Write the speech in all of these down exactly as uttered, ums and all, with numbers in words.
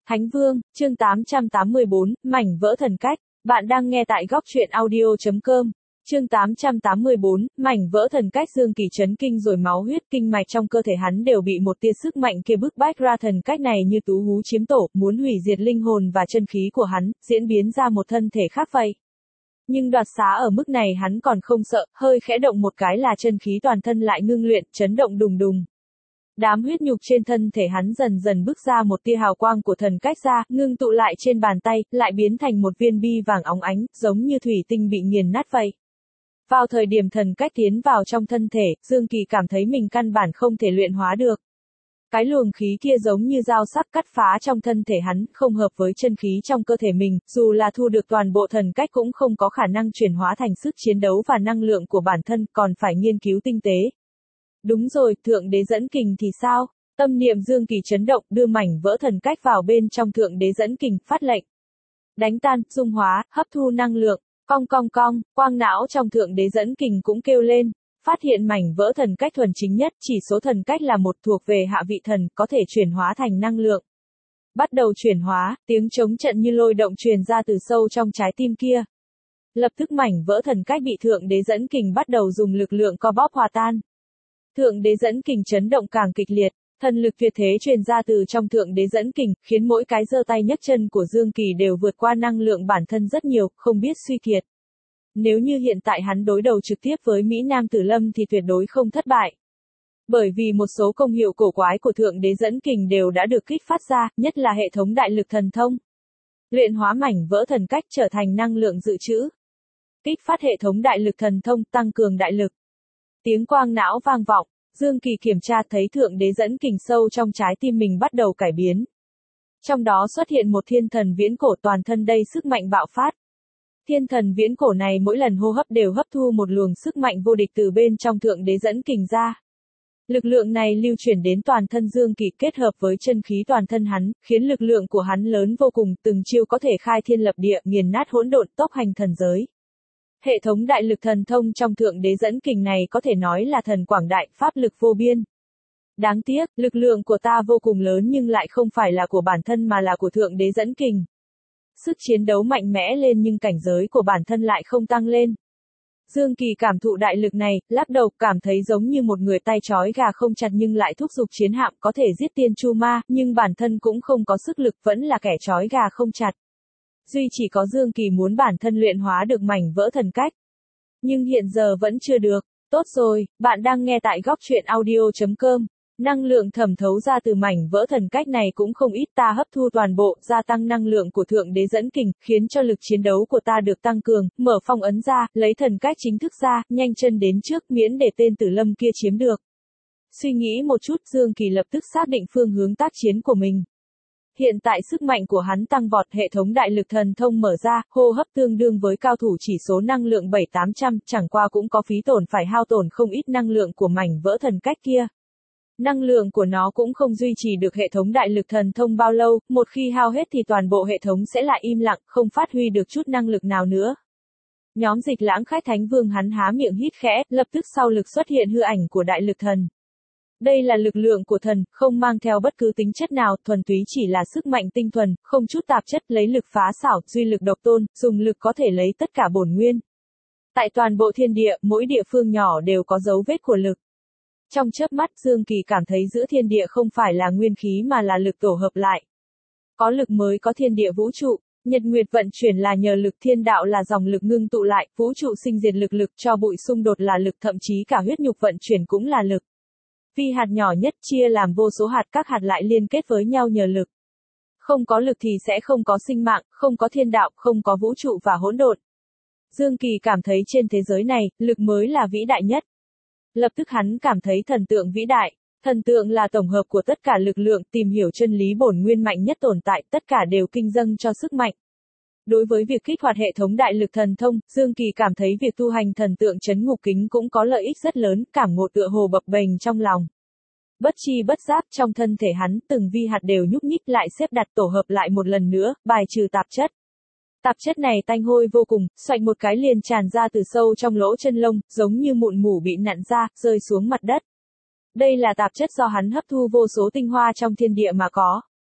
Thánh Vương, chương tám trăm tám mươi bốn, mảnh vỡ thần cách. Bạn đang nghe tại góc truyện audio.com. Chương tám trăm tám mươi bốn, mảnh vỡ thần cách. Dương Kỳ chấn kinh rồi, máu huyết kinh mạch trong cơ thể hắn đều bị một tia sức mạnh kia bức bách ra. Thần cách này như tú hú chiếm tổ, muốn hủy diệt linh hồn và chân khí của hắn, diễn biến ra một thân thể khác vậy. Nhưng đoạt xá ở mức này hắn còn không sợ, hơi khẽ động một cái là chân khí toàn thân lại ngưng luyện, chấn động đùng đùng. Đám huyết nhục trên thân thể hắn dần dần bức ra một tia hào quang của thần cách ra, ngưng tụ lại trên bàn tay, lại biến thành một viên bi vàng óng ánh, giống như thủy tinh bị nghiền nát vậy. Vào thời điểm thần cách tiến vào trong thân thể, Dương Kỳ cảm thấy mình căn bản không thể luyện hóa được. Cái luồng khí kia giống như dao sắc cắt phá trong thân thể hắn, không hợp với chân khí trong cơ thể mình, dù là thu được toàn bộ thần cách cũng không có khả năng chuyển hóa thành sức chiến đấu và năng lượng của bản thân, còn phải nghiên cứu tinh tế. Đúng rồi, Thượng Đế Dẫn Kình thì sao? Tâm niệm Dương Kỳ chấn động, đưa mảnh vỡ thần cách vào bên trong Thượng Đế Dẫn Kình, phát lệnh. Đánh tan, dung hóa, hấp thu năng lượng, cong cong cong, quang não trong Thượng Đế Dẫn Kình cũng kêu lên. Phát hiện mảnh vỡ thần cách thuần chính nhất, chỉ số thần cách là một, thuộc về hạ vị thần, có thể chuyển hóa thành năng lượng. Bắt đầu chuyển hóa, tiếng trống trận như lôi động truyền ra từ sâu trong trái tim kia. Lập tức mảnh vỡ thần cách bị Thượng Đế Dẫn Kình bắt đầu dùng lực lượng co bóp hòa tan. Thượng Đế Dẫn Kình chấn động càng kịch liệt, thần lực tuyệt thế truyền ra từ trong Thượng Đế Dẫn Kình, khiến mỗi cái giơ tay nhấc chân của Dương Kỳ đều vượt qua năng lượng bản thân rất nhiều, không biết suy kiệt. Nếu như hiện tại hắn đối đầu trực tiếp với Mỹ Nam Tử Lâm thì tuyệt đối không thất bại. Bởi vì một số công hiệu cổ quái của Thượng Đế Dẫn Kình đều đã được kích phát ra, nhất là hệ thống đại lực thần thông. Luyện hóa mảnh vỡ thần cách trở thành năng lượng dự trữ. Kích phát hệ thống đại lực thần thông, tăng cường đại lực. Tiếng quang não vang vọng, Dương Kỳ kiểm tra thấy Thượng Đế Dẫn Kình sâu trong trái tim mình bắt đầu cải biến. Trong đó xuất hiện một thiên thần viễn cổ, toàn thân đầy sức mạnh bạo phát. Thiên thần viễn cổ này mỗi lần hô hấp đều hấp thu một luồng sức mạnh vô địch từ bên trong Thượng Đế Dẫn Kình ra. Lực lượng này lưu chuyển đến toàn thân Dương Kỳ, kết hợp với chân khí toàn thân hắn, khiến lực lượng của hắn lớn vô cùng, từng chiêu có thể khai thiên lập địa, nghiền nát hỗn độn, tốc hành thần giới. Hệ thống đại lực thần thông trong Thượng Đế Dẫn Kình này có thể nói là thần quảng đại, pháp lực vô biên. Đáng tiếc, lực lượng của ta vô cùng lớn nhưng lại không phải là của bản thân mà là của Thượng Đế Dẫn Kình. Sức chiến đấu mạnh mẽ lên nhưng cảnh giới của bản thân lại không tăng lên. Dương Kỳ cảm thụ đại lực này, lắc đầu, cảm thấy giống như một người tay trói gà không chặt nhưng lại thúc giục chiến hạm, có thể giết tiên chu ma, nhưng bản thân cũng không có sức lực, vẫn là kẻ trói gà không chặt. Duy chỉ có Dương Kỳ muốn bản thân luyện hóa được mảnh vỡ thần cách. Nhưng hiện giờ vẫn chưa được. Tốt rồi, bạn đang nghe tại góc truyện audio.com. Năng lượng thẩm thấu ra từ mảnh vỡ thần cách này cũng không ít, ta hấp thu toàn bộ, gia tăng năng lượng của Thượng Đế Dẫn Kình, khiến cho lực chiến đấu của ta được tăng cường, mở phong ấn ra, lấy thần cách chính thức ra, nhanh chân đến trước, miễn để tên Tử Lâm kia chiếm được. Suy nghĩ một chút, Dương Kỳ lập tức xác định phương hướng tác chiến của mình. Hiện tại sức mạnh của hắn tăng vọt, hệ thống đại lực thần thông mở ra, hô hấp tương đương với cao thủ chỉ số năng lượng bảy tám trăm, chẳng qua cũng có phí tổn phải hao tổn không ít năng lượng của mảnh vỡ thần cách kia. Năng lượng của nó cũng không duy trì được hệ thống đại lực thần thông bao lâu, một khi hao hết thì toàn bộ hệ thống sẽ lại im lặng, không phát huy được chút năng lực nào nữa. Nhóm Dịch Lãng Khách Thánh Vương hắn há miệng hít khẽ, lập tức sau lực xuất hiện hư ảnh của đại lực thần. Đây là lực lượng của thần, không mang theo bất cứ tính chất nào, thuần túy chỉ là sức mạnh tinh thuần, không chút tạp chất, lấy lực phá xảo, duy lực độc tôn, dùng lực có thể lấy tất cả bổn nguyên. Tại toàn bộ thiên địa, mỗi địa phương nhỏ đều có dấu vết của lực. Trong chớp mắt, Dương Kỳ cảm thấy giữa thiên địa không phải là nguyên khí mà là lực tổ hợp lại. Có lực mới có thiên địa vũ trụ, nhật nguyệt vận chuyển là nhờ lực, thiên đạo là dòng lực ngưng tụ lại, vũ trụ sinh diệt lực, lực cho bụi xung đột là lực, thậm chí cả huyết nhục vận chuyển cũng là lực. Vì hạt nhỏ nhất chia làm vô số hạt, các hạt lại liên kết với nhau nhờ lực. Không có lực thì sẽ không có sinh mạng, không có thiên đạo, không có vũ trụ và hỗn độn. Dương Kỳ cảm thấy trên thế giới này, lực mới là vĩ đại nhất. Lập tức hắn cảm thấy thần tượng vĩ đại. Thần tượng là tổng hợp của tất cả lực lượng, tìm hiểu chân lý bổn nguyên mạnh nhất tồn tại, tất cả đều kinh dâng cho sức mạnh. Đối với việc kích hoạt hệ thống đại lực thần thông, Dương Kỳ cảm thấy việc tu hành thần tượng trấn ngục kính cũng có lợi ích rất lớn, cảm ngộ tựa hồ bập bềnh trong lòng. Bất chi bất giác trong thân thể hắn, từng vi hạt đều nhúc nhích lại xếp đặt tổ hợp lại một lần nữa, bài trừ tạp chất. Tạp chất này tanh hôi vô cùng, xoạch một cái liền tràn ra từ sâu trong lỗ chân lông, giống như mụn mủ bị nặn ra, rơi xuống mặt đất. Đây là tạp chất do hắn hấp thu vô số tinh hoa trong thiên địa mà có.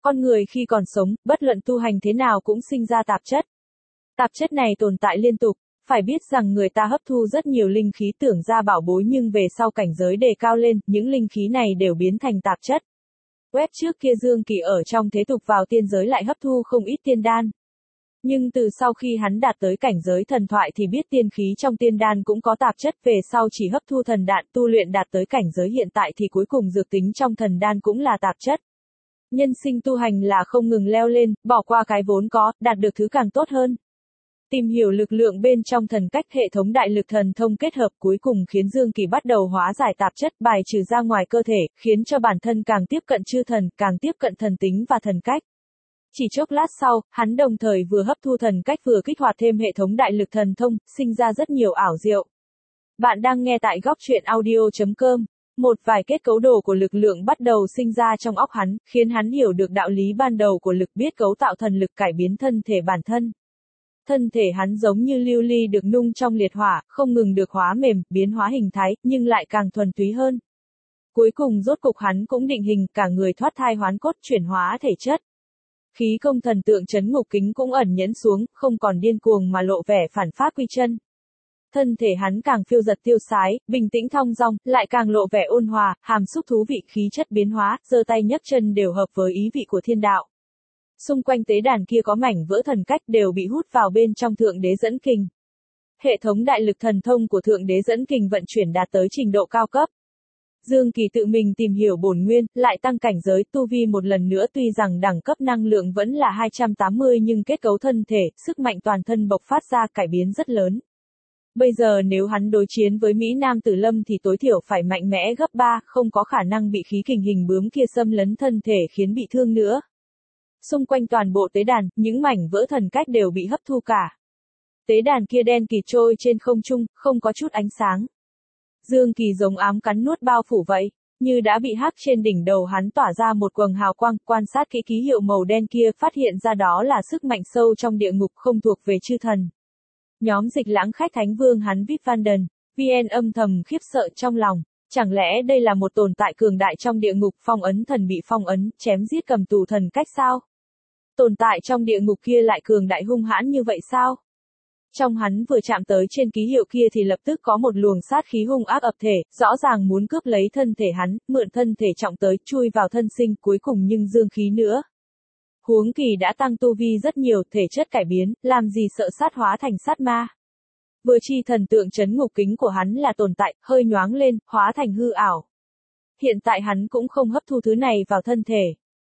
Con người khi còn sống, bất luận tu hành thế nào cũng sinh ra tạp chất. Tạp chất này tồn tại liên tục, phải biết rằng người ta hấp thu rất nhiều linh khí tưởng ra bảo bối nhưng về sau cảnh giới đề cao lên, những linh khí này đều biến thành tạp chất. Web trước kia Dương Kỳ ở trong thế tục vào tiên giới lại hấp thu không ít tiên đan. Nhưng từ sau khi hắn đạt tới cảnh giới thần thoại thì biết tiên khí trong tiên đan cũng có tạp chất, về sau chỉ hấp thu thần đan, tu luyện đạt tới cảnh giới hiện tại thì cuối cùng dược tính trong thần đan cũng là tạp chất. Nhân sinh tu hành là không ngừng leo lên, bỏ qua cái vốn có, đạt được thứ càng tốt hơn. Tìm hiểu lực lượng bên trong thần cách, hệ thống đại lực thần thông kết hợp cuối cùng khiến Dương Kỳ bắt đầu hóa giải tạp chất, bài trừ ra ngoài cơ thể, khiến cho bản thân càng tiếp cận chư thần, càng tiếp cận thần tính và thần cách. Chỉ chốc lát sau, hắn đồng thời vừa hấp thu thần cách vừa kích hoạt thêm hệ thống đại lực thần thông, sinh ra rất nhiều ảo diệu. Bạn đang nghe tại góc truyện audio chấm com. Một vài kết cấu đồ của lực lượng bắt đầu sinh ra trong óc hắn, khiến hắn hiểu được đạo lý ban đầu của lực, biết cấu tạo thần lực cải biến thân thể bản thân. Thân thể hắn giống như lưu ly được nung trong liệt hỏa, không ngừng được hóa mềm, biến hóa hình thái, nhưng lại càng thuần túy hơn. Cuối cùng rốt cục hắn cũng định hình, cả người thoát thai hoán cốt, chuyển hóa thể chất. Khí công thần tượng chấn ngục kính cũng ẩn nhẫn xuống, không còn điên cuồng mà lộ vẻ phản pháp quy chân. Thân thể hắn càng phiêu giật tiêu sái, bình tĩnh thong dong, lại càng lộ vẻ ôn hòa, hàm xúc thú vị, khí chất biến hóa, giơ tay nhấc chân đều hợp với ý vị của thiên đạo. Xung quanh tế đàn kia có mảnh vỡ thần cách đều bị hút vào bên trong thượng đế dẫn kình. Hệ thống đại lực thần thông của thượng đế dẫn kình vận chuyển đạt tới trình độ cao cấp. Dương Kỳ tự mình tìm hiểu bổn nguyên, lại tăng cảnh giới tu vi một lần nữa, tuy rằng đẳng cấp năng lượng vẫn là hai trăm tám mươi nhưng kết cấu thân thể, sức mạnh toàn thân bộc phát ra cải biến rất lớn. Bây giờ nếu hắn đối chiến với Mỹ Nam Tử Lâm thì tối thiểu phải mạnh mẽ gấp ba, không có khả năng bị khí kình hình bướm kia xâm lấn thân thể khiến bị thương nữa. Xung quanh toàn bộ tế đàn, những mảnh vỡ thần cách đều bị hấp thu cả. Tế đàn kia đen kịt trôi trên không trung, không có chút ánh sáng. Dương Kỳ giống ám cắn nuốt bao phủ vậy, như đã bị hắc, trên đỉnh đầu hắn tỏa ra một quầng hào quang, quan sát kỹ ký hiệu màu đen kia phát hiện ra đó là sức mạnh sâu trong địa ngục, không thuộc về chư thần. Nhóm Dịch Lãng khách thánh vương hắn Vip Van Den, vê en âm thầm khiếp sợ trong lòng, chẳng lẽ đây là một tồn tại cường đại trong địa ngục, phong ấn thần bị phong ấn, chém giết cầm tù thần cách sao? Tồn tại trong địa ngục kia lại cường đại hung hãn như vậy sao? Trong hắn vừa chạm tới trên ký hiệu kia thì lập tức có một luồng sát khí hung ác ập thể, rõ ràng muốn cướp lấy thân thể hắn, mượn thân thể trọng tới, chui vào thân sinh, cuối cùng nhưng dương khí nữa. Huống Kỳ đã tăng tu vi rất nhiều, thể chất cải biến, làm gì sợ sát hóa thành sát ma. Vừa chi thần tượng chấn ngục kính của hắn là tồn tại, hơi nhoáng lên, hóa thành hư ảo. Hiện tại hắn cũng không hấp thu thứ này vào thân thể.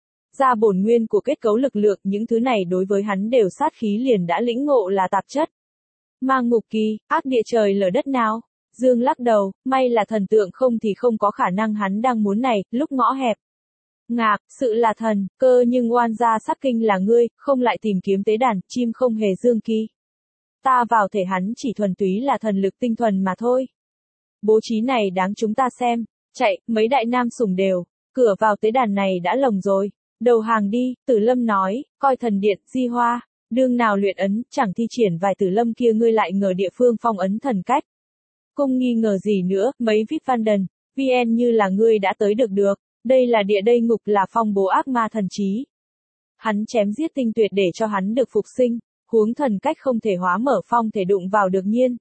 Ra bổn nguyên của kết cấu lực lượng, những thứ này đối với hắn đều sát khí liền đã lĩnh ngộ là tạp chất. Mang ngục kỳ, ác địa trời lở đất nào? Dương lắc đầu, may là thần tượng không thì không có khả năng hắn đang muốn này, lúc ngõ hẹp. Ngạc, sự là thần, cơ nhưng oan gia sắc kinh là ngươi, không lại tìm kiếm tế đàn, chim không hề Dương Kỳ. Ta vào thể hắn chỉ thuần túy là thần lực tinh thuần mà thôi. Bố trí này đáng chúng ta xem, chạy, mấy đại nam sủng đều, cửa vào tế đàn này đã lồng rồi, đầu hàng đi, Tử Lâm nói, coi thần điện, Di Hoa, đương nào luyện ấn, chẳng thi triển vài Tử Lâm kia ngươi lại ngờ địa phương phong ấn thần cách. Không nghi ngờ gì nữa, mấy Vip Van Den, vê en như là ngươi đã tới được được. Đây là địa đây ngục, là phong bố ác ma thần trí. Hắn chém giết tinh tuyệt để cho hắn được phục sinh, huống thần cách không thể hóa mở phong thể đụng vào được nhiên.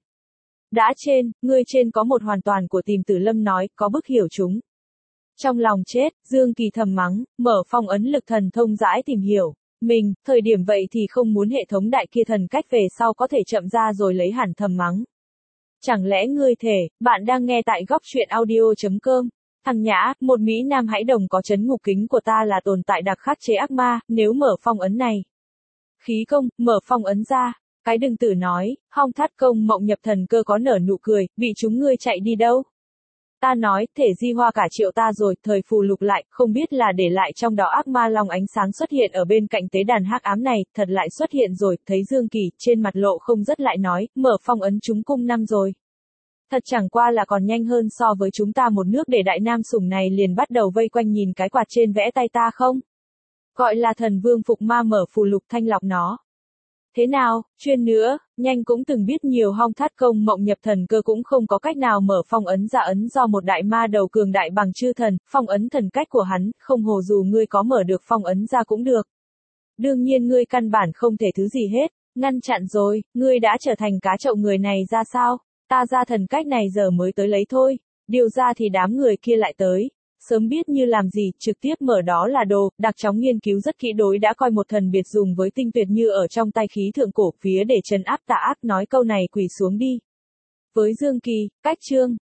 Đã trên, ngươi trên có một hoàn toàn của tìm Tử Lâm nói, có bức hiểu chúng. Trong lòng chết, Dương Kỳ thầm mắng, mở phong ấn lực thần thông rãi tìm hiểu. Mình, thời điểm vậy thì không muốn hệ thống đại kia thần cách về sau có thể chậm ra rồi lấy hẳn thầm mắng. Chẳng lẽ ngươi thể, bạn đang nghe tại góc truyện audio chấm com. Thằng Nhã, một Mỹ Nam hãy đồng có chấn ngục kính của ta là tồn tại đặc khắc chế ác ma, nếu mở phong ấn này. Khí công, mở phong ấn ra. Cái đừng tử nói, Hong Thát Công mộng nhập thần cơ có nở nụ cười, bị chúng ngươi chạy đi đâu? Ta nói, thể Di Hoa cả triệu ta rồi, thời phù lục lại, không biết là để lại trong đó ác ma long ánh sáng xuất hiện ở bên cạnh tế đàn hắc ám này, thật lại xuất hiện rồi, thấy Dương Kỳ, trên mặt lộ không rất lại nói, mở phong ấn chúng cung năm rồi. Thật chẳng qua là còn nhanh hơn so với chúng ta một nước, để đại nam sủng này liền bắt đầu vây quanh nhìn cái quạt trên vẽ tay ta không? Gọi là thần vương phục ma mở phù lục thanh lọc nó. Thế nào, chuyên nữa, nhanh cũng từng biết nhiều hong thát công mộng nhập thần cơ cũng không có cách nào mở phong ấn ra ấn do một đại ma đầu cường đại bằng chư thần, phong ấn thần cách của hắn, không hồ dù ngươi có mở được phong ấn ra cũng được. Đương nhiên ngươi căn bản không thể thứ gì hết, ngăn chặn rồi, ngươi đã trở thành cá chậu người này ra sao, ta ra thần cách này giờ mới tới lấy thôi, điều ra thì đám người kia lại tới. Sớm biết như làm gì, trực tiếp mở đó là đồ, đặc chóng nghiên cứu rất kỹ đối đã coi một thần biệt dùng với tinh tuyệt như ở trong tay khí thượng cổ phía để trấn áp tà ác nói câu này quỳ xuống đi. Với Dương Kỳ, cách chương,